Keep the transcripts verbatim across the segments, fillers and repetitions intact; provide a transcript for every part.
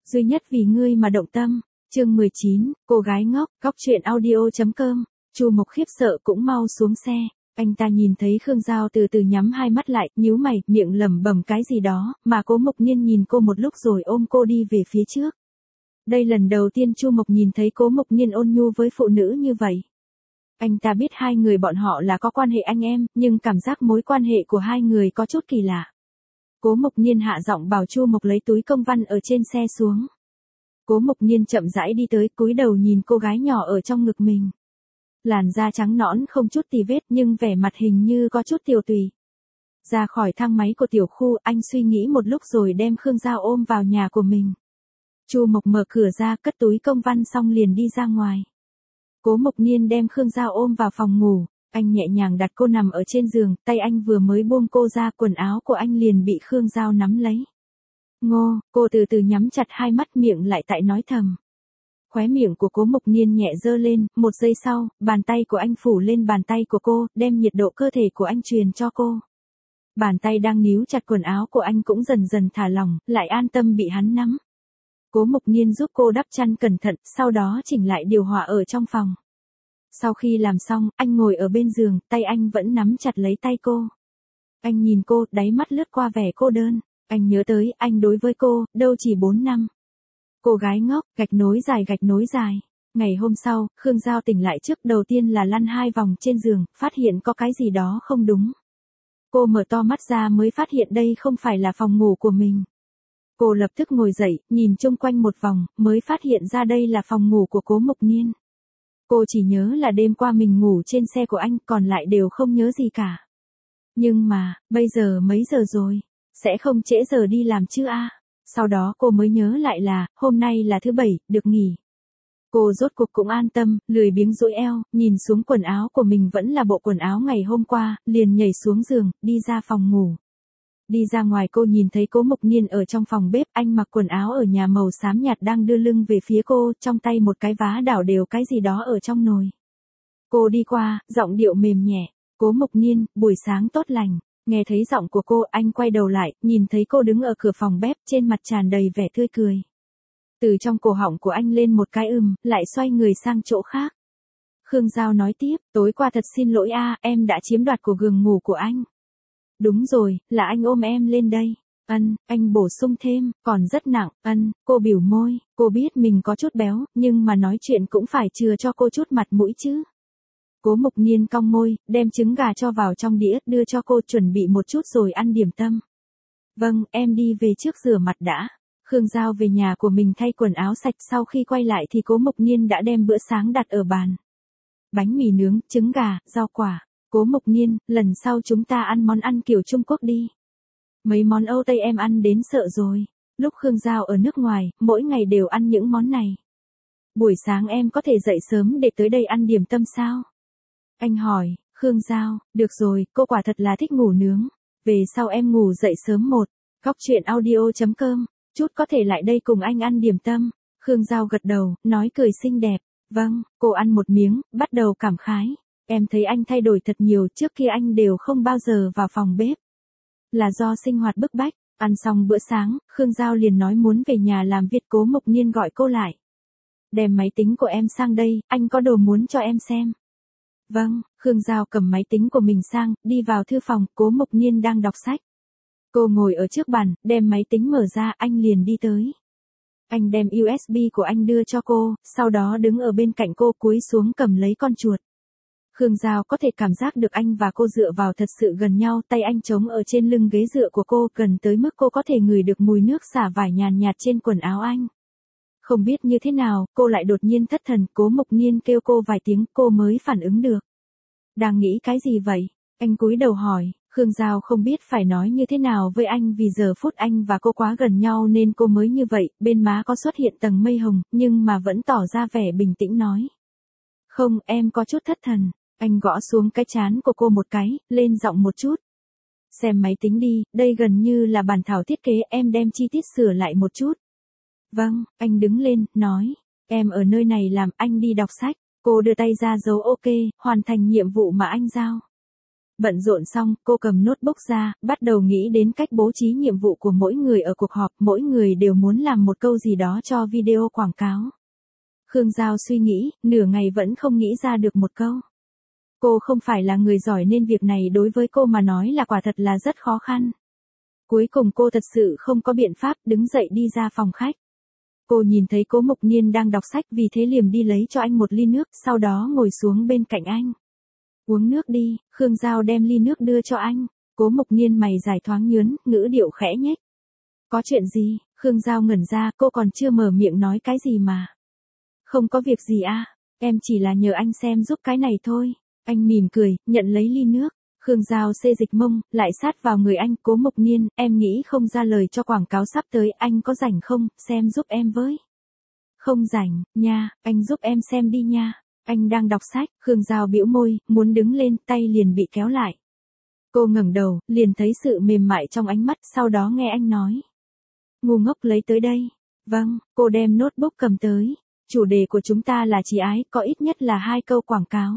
duy nhất vì ngươi mà động tâm. Chương mười chín, cô gái ngốc, góc truyện audio.com. Chu Mộc khiếp sợ cũng mau xuống xe. Anh ta nhìn thấy Khương Giao từ từ nhắm hai mắt lại, nhíu mày, miệng lẩm bẩm cái gì đó, mà Cố Mộc Niên nhìn cô một lúc rồi ôm cô đi về phía trước. Đây lần đầu tiên Chu Mộc nhìn thấy Cố Mộc Niên ôn nhu với phụ nữ như vậy. Anh ta biết hai người bọn họ là có quan hệ anh em, nhưng cảm giác mối quan hệ của hai người có chút kỳ lạ. Cố Mộc Niên hạ giọng bảo Chu Mộc lấy túi công văn ở trên xe xuống. Cố Mộc Niên chậm rãi đi tới, cúi đầu nhìn cô gái nhỏ ở trong ngực mình. Làn da trắng nõn không chút tì vết nhưng vẻ mặt hình như có chút tiều tụy. Ra khỏi thang máy của tiểu khu, anh suy nghĩ một lúc rồi đem Khương Giao ôm vào nhà của mình. Chu Mộc mở cửa ra, cất túi công văn xong liền đi ra ngoài. Cố Mộc Niên đem Khương Giao ôm vào phòng ngủ, anh nhẹ nhàng đặt cô nằm ở trên giường, tay anh vừa mới buông cô ra, quần áo của anh liền bị Khương Giao nắm lấy. Ngô, cô từ từ nhắm chặt hai mắt, miệng lại tại nói thầm. Khóe miệng của Cố Mộc Niên nhẹ dơ lên, một giây sau, bàn tay của anh phủ lên bàn tay của cô, đem nhiệt độ cơ thể của anh truyền cho cô. Bàn tay đang níu chặt quần áo của anh cũng dần dần thả lỏng, lại an tâm bị hắn nắm. Cố Mộc Niên giúp cô đắp chăn cẩn thận, sau đó chỉnh lại điều hòa ở trong phòng. Sau khi làm xong, anh ngồi ở bên giường, tay anh vẫn nắm chặt lấy tay cô. Anh nhìn cô, đáy mắt lướt qua vẻ cô đơn. Anh nhớ tới, anh đối với cô, đâu chỉ bốn năm. Cô gái ngốc, gạch nối dài gạch nối dài. Ngày hôm sau, Khương Giao tỉnh lại trước đầu tiên là lăn hai vòng trên giường, phát hiện có cái gì đó không đúng. Cô mở to mắt ra mới phát hiện đây không phải là phòng ngủ của mình. Cô lập tức ngồi dậy, nhìn chung quanh một vòng, mới phát hiện ra đây là phòng ngủ của Cố Mộc Niên. Cô chỉ nhớ là đêm qua mình ngủ trên xe của anh, còn lại đều không nhớ gì cả. Nhưng mà, bây giờ mấy giờ rồi? Sẽ không trễ giờ đi làm chứ a? Sau đó cô mới nhớ lại là, hôm nay là thứ bảy, được nghỉ. Cô rốt cuộc cũng an tâm, lười biếng duỗi eo, nhìn xuống quần áo của mình vẫn là bộ quần áo ngày hôm qua, liền nhảy xuống giường, đi ra phòng ngủ. Đi ra ngoài cô nhìn thấy Cố Mộc Niên ở trong phòng bếp, anh mặc quần áo ở nhà màu xám nhạt đang đưa lưng về phía cô, trong tay một cái vá đảo đều cái gì đó ở trong nồi. Cô đi qua, giọng điệu mềm nhẹ, Cố Mộc Niên, buổi sáng tốt lành. Nghe thấy giọng của cô, anh quay đầu lại, nhìn thấy cô đứng ở cửa phòng bếp, trên mặt tràn đầy vẻ tươi cười. Từ trong cổ họng của anh lên một cái ừm, lại xoay người sang chỗ khác. Khương Giao nói tiếp, tối qua thật xin lỗi a, em đã chiếm đoạt của giường ngủ của anh. Đúng rồi, là anh ôm em lên đây. Ân, anh bổ sung thêm, còn rất nặng. Ân, cô biểu môi, cô biết mình có chút béo, nhưng mà nói chuyện cũng phải chừa cho cô chút mặt mũi chứ. Cố Mộc Niên cong môi, đem trứng gà cho vào trong đĩa, đưa cho cô, chuẩn bị một chút rồi ăn điểm tâm. Vâng, em đi về trước rửa mặt đã. Khương Giao về nhà của mình thay quần áo sạch, sau khi quay lại thì Cố Mộc Niên đã đem bữa sáng đặt ở bàn. Bánh mì nướng, trứng gà, rau quả. Cố Mộc Niên, lần sau chúng ta ăn món ăn kiểu Trung Quốc đi. Mấy món Âu Tây em ăn đến sợ rồi. Lúc Khương Giao ở nước ngoài, mỗi ngày đều ăn những món này. Buổi sáng em có thể dậy sớm để tới đây ăn điểm tâm sao? Anh hỏi, Khương Giao, được rồi, cô quả thật là thích ngủ nướng. Về sau em ngủ dậy sớm một. Góc truyện audio.com, chút có thể lại đây cùng anh ăn điểm tâm. Khương Giao gật đầu, nói cười xinh đẹp. Vâng, cô ăn một miếng, bắt đầu cảm khái. Em thấy anh thay đổi thật nhiều, trước kia anh đều không bao giờ vào phòng bếp. Là do sinh hoạt bức bách. Ăn xong bữa sáng, Khương Giao liền nói muốn về nhà làm việc. Cố Mộc Niên gọi cô lại. Đem máy tính của em sang đây, anh có đồ muốn cho em xem. Vâng, Khương Giao cầm máy tính của mình sang, đi vào thư phòng, Cố Mộc Niên đang đọc sách. Cô ngồi ở trước bàn, đem máy tính mở ra, anh liền đi tới. Anh đem u ét bê của anh đưa cho cô, sau đó đứng ở bên cạnh cô, cúi xuống cầm lấy con chuột. Khương Giao có thể cảm giác được anh và cô dựa vào thật sự gần nhau, tay anh chống ở trên lưng ghế dựa của cô, gần tới mức cô có thể ngửi được mùi nước xả vải nhàn nhạt trên quần áo anh. Không biết như thế nào, cô lại đột nhiên thất thần, Cố Mộc Niên kêu cô vài tiếng, cô mới phản ứng được. Đang nghĩ cái gì vậy? Anh cúi đầu hỏi. Khương Giao không biết phải nói như thế nào với anh vì giờ phút anh và cô quá gần nhau nên cô mới như vậy, bên má có xuất hiện tầng mây hồng, nhưng mà vẫn tỏ ra vẻ bình tĩnh nói. Không, em có chút thất thần. Anh gõ xuống cái trán của cô một cái, lên giọng một chút. Xem máy tính đi, đây gần như là bản thảo thiết kế, em đem chi tiết sửa lại một chút. Vâng, anh đứng lên, nói. Em ở nơi này làm, anh đi đọc sách. Cô đưa tay ra dấu ok, hoàn thành nhiệm vụ mà anh giao. Bận rộn xong, cô cầm notebook ra, bắt đầu nghĩ đến cách bố trí nhiệm vụ của mỗi người ở cuộc họp, mỗi người đều muốn làm một câu gì đó cho video quảng cáo. Khương Giao suy nghĩ, nửa ngày vẫn không nghĩ ra được một câu. Cô không phải là người giỏi nên việc này đối với cô mà nói là quả thật là rất khó khăn. Cuối cùng cô thật sự không có biện pháp, đứng dậy đi ra phòng khách. Cô nhìn thấy Cố Mục Niên đang đọc sách, vì thế liềm đi lấy cho anh một ly nước, sau đó ngồi xuống bên cạnh anh. Uống nước đi. Khương Giao đem ly nước đưa cho anh. Cố Mục Niên mày dài thoáng nhướn, ngữ điệu khẽ nhếch. Có chuyện gì? Khương Giao ngẩn ra, cô còn chưa mở miệng nói cái gì mà. Không có việc gì à, em chỉ là nhờ anh xem giúp cái này thôi. Anh mỉm cười, nhận lấy ly nước. Khương Giao xê dịch mông, lại sát vào người anh. Cố Mục Niên, em nghĩ không ra lời cho quảng cáo sắp tới, anh có rảnh không, xem giúp em với. Không rảnh, nha, anh giúp em xem đi nha. Anh đang đọc sách. Khương Giao bĩu môi, muốn đứng lên, tay liền bị kéo lại. Cô ngẩng đầu, liền thấy sự mềm mại trong ánh mắt, sau đó nghe anh nói. Ngu ngốc lấy tới đây. Vâng, cô đem notebook cầm tới. Chủ đề của chúng ta là trí ái, có ít nhất là hai câu quảng cáo.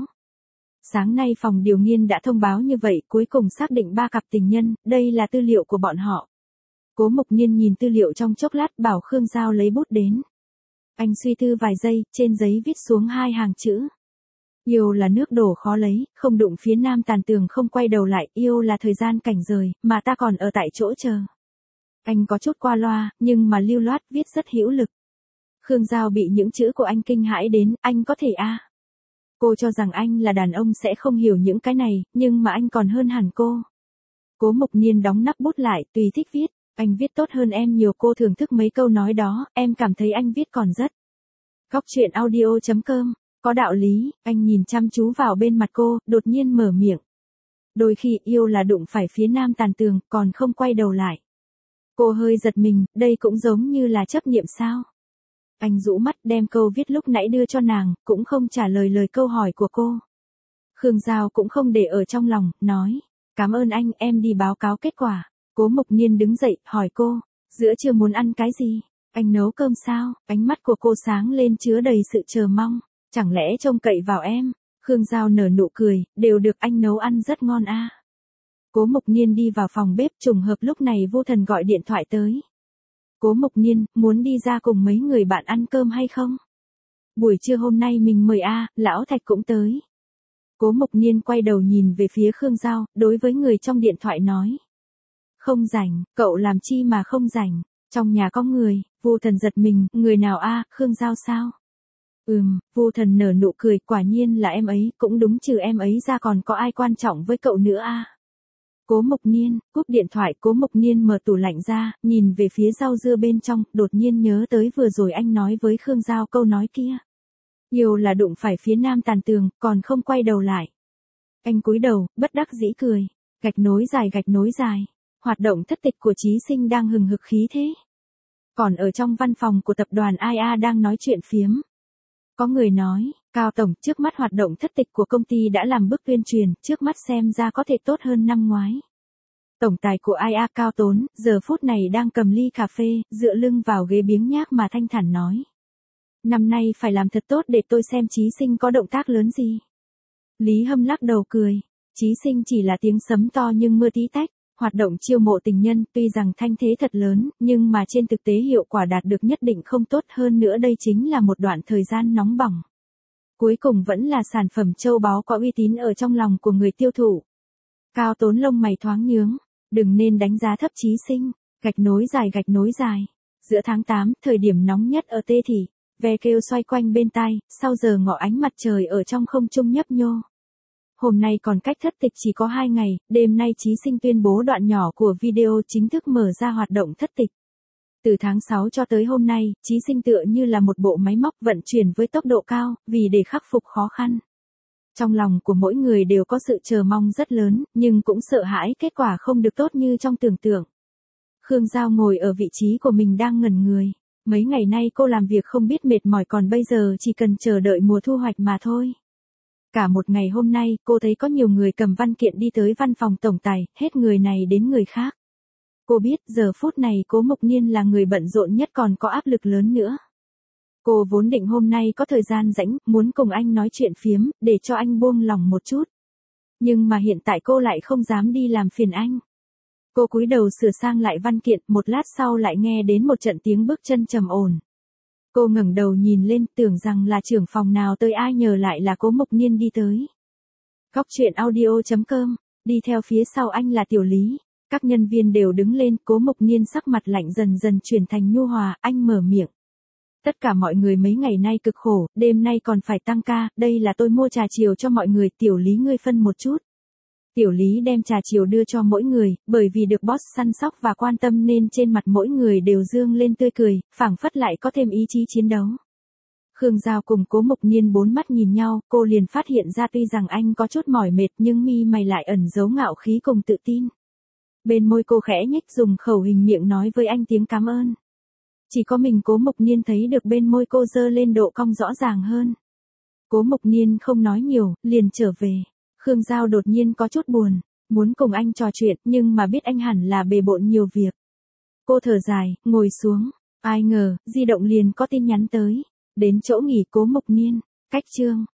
Sáng nay phòng điều nghiên đã thông báo như vậy, cuối cùng xác định ba cặp tình nhân, đây là tư liệu của bọn họ. Cố Mục Niên nhìn tư liệu trong chốc lát, bảo Khương Giao lấy bút đến. Anh suy tư vài giây, trên giấy viết xuống hai hàng chữ. Yêu là nước đổ khó lấy, không đụng phía nam tàn tường không quay đầu lại, yêu là thời gian cảnh rời, mà ta còn ở tại chỗ chờ. Anh có chút qua loa, nhưng mà lưu loát, viết rất hữu lực. Khương Giao bị những chữ của anh kinh hãi đến, anh có thể a? À? Cô cho rằng anh là đàn ông sẽ không hiểu những cái này, nhưng mà anh còn hơn hẳn cô. Cố Mục Niên đóng nắp bút lại, tùy thích viết. Anh viết tốt hơn em nhiều, cô thưởng thức mấy câu nói đó, em cảm thấy anh viết còn rất. Góc truyện audio chấm com, có đạo lý. Anh nhìn chăm chú vào bên mặt cô, đột nhiên mở miệng. Đôi khi yêu là đụng phải phía nam tàn tường, còn không quay đầu lại. Cô hơi giật mình, đây cũng giống như là chấp niệm sao? Anh rũ mắt đem câu viết lúc nãy đưa cho nàng, cũng không trả lời lời câu hỏi của cô. Khương Giao cũng không để ở trong lòng, nói. Cảm ơn anh, em đi báo cáo kết quả. Cố Mục Niên đứng dậy, hỏi cô. Giữa trưa muốn ăn cái gì? Anh nấu cơm sao? Ánh mắt của cô sáng lên chứa đầy sự chờ mong. Chẳng lẽ trông cậy vào em? Khương Giao nở nụ cười, đều được anh nấu ăn rất ngon a. À. Cố Mục Niên đi vào phòng bếp, trùng hợp lúc này Vô Thần gọi điện thoại tới. Cố Mục Niên, muốn đi ra cùng mấy người bạn ăn cơm hay không? Buổi trưa hôm nay mình mời a, à, Lão Thạch cũng tới. Cố Mục Niên quay đầu nhìn về phía Khương Giao, đối với người trong điện thoại nói. Không rảnh, cậu làm chi mà không rảnh, trong nhà có người. Vô Thần giật mình, người nào a? À, Khương Giao sao? Ừm, Vô Thần nở nụ cười, quả nhiên là em ấy, cũng đúng, trừ em ấy ra còn có ai quan trọng với cậu nữa a? À? Cố Mục Niên, cúp điện thoại. Cố Mục Niên mở tủ lạnh ra, nhìn về phía rau dưa bên trong, đột nhiên nhớ tới vừa rồi anh nói với Khương Giao câu nói kia. Yêu là đụng phải phía nam tàn tường, còn không quay đầu lại. Anh cúi đầu, bất đắc dĩ cười. Gạch nối dài gạch nối dài. Hoạt động thất tịch của Chí Sinh đang hừng hực khí thế. Còn ở trong văn phòng của tập đoàn i a đang nói chuyện phiếm. Có người nói, Cao Tổng, trước mắt hoạt động thất tịch của công ty đã làm bước tuyên truyền, trước mắt xem ra có thể tốt hơn năm ngoái. Tổng tài của i a Cao Tốn, giờ phút này đang cầm ly cà phê, dựa lưng vào ghế biếng nhác mà thanh thản nói. Năm nay phải làm thật tốt để tôi xem Chí Sinh có động tác lớn gì. Lý Hâm lắc đầu cười. Chí Sinh chỉ là tiếng sấm to nhưng mưa tí tách. Hoạt động chiêu mộ tình nhân tuy rằng thanh thế thật lớn, nhưng mà trên thực tế hiệu quả đạt được nhất định không tốt, hơn nữa đây chính là một đoạn thời gian nóng bỏng. Cuối cùng vẫn là sản phẩm châu báu có uy tín ở trong lòng của người tiêu thụ. Cao Tốn lông mày thoáng nhướng, đừng nên đánh giá thấp Chí Sinh. Gạch nối dài gạch nối dài. Giữa tháng tám, thời điểm nóng nhất ở Tê Thị, ve kêu xoay quanh bên tai, sau giờ ngọ ánh mặt trời ở trong không trung nhấp nhô. Hôm nay còn cách thất tịch chỉ có hai ngày, đêm nay Chí Sinh tuyên bố đoạn nhỏ của video chính thức mở ra hoạt động thất tịch. Từ tháng sáu cho tới hôm nay, Chí Sinh tựa như là một bộ máy móc vận chuyển với tốc độ cao, vì để khắc phục khó khăn. Trong lòng của mỗi người đều có sự chờ mong rất lớn, nhưng cũng sợ hãi kết quả không được tốt như trong tưởng tượng. Khương Giao ngồi ở vị trí của mình đang ngẩn người. Mấy ngày nay cô làm việc không biết mệt mỏi, còn bây giờ chỉ cần chờ đợi mùa thu hoạch mà thôi. Cả một ngày hôm nay, cô thấy có nhiều người cầm văn kiện đi tới văn phòng tổng tài, hết người này đến người khác. Cô biết giờ phút này Cố Mục Niên là người bận rộn nhất, còn có áp lực lớn nữa. Cô vốn định hôm nay có thời gian rảnh, muốn cùng anh nói chuyện phiếm, để cho anh buông lòng một chút. Nhưng mà hiện tại cô lại không dám đi làm phiền anh. Cô cúi đầu sửa sang lại văn kiện, một lát sau lại nghe đến một trận tiếng bước chân trầm ổn. Cô ngẩng đầu nhìn lên, tưởng rằng là trưởng phòng nào tới, ai nhờ lại là Cố Mộc Niên đi tới. Góc truyện audio chấm com, đi theo phía sau anh là Tiểu Lý. Các nhân viên đều đứng lên, Cố Mộc Niên sắc mặt lạnh dần dần chuyển thành nhu hòa, anh mở miệng. Tất cả mọi người mấy ngày nay cực khổ, đêm nay còn phải tăng ca, đây là tôi mua trà chiều cho mọi người, Tiểu Lý ngươi phân một chút. Tiểu Lý đem trà chiều đưa cho mỗi người, bởi vì được boss săn sóc và quan tâm nên trên mặt mỗi người đều dương lên tươi cười, phảng phất lại có thêm ý chí chiến đấu. Khương Giao cùng Cố Mộc Niên bốn mắt nhìn nhau, cô liền phát hiện ra tuy rằng anh có chút mỏi mệt nhưng mi mày lại ẩn giấu ngạo khí cùng tự tin. Bên môi cô khẽ nhếch dùng khẩu hình miệng nói với anh tiếng cảm ơn. Chỉ có mình Cố Mộc Niên thấy được bên môi cô dơ lên độ cong rõ ràng hơn. Cố Mộc Niên không nói nhiều, liền trở về. Khương Giao đột nhiên có chút buồn, muốn cùng anh trò chuyện nhưng mà biết anh hẳn là bề bộn nhiều việc. Cô thở dài, ngồi xuống, ai ngờ, di động liền có tin nhắn tới. Đến chỗ nghỉ Cố Mộc Niên, cách chương.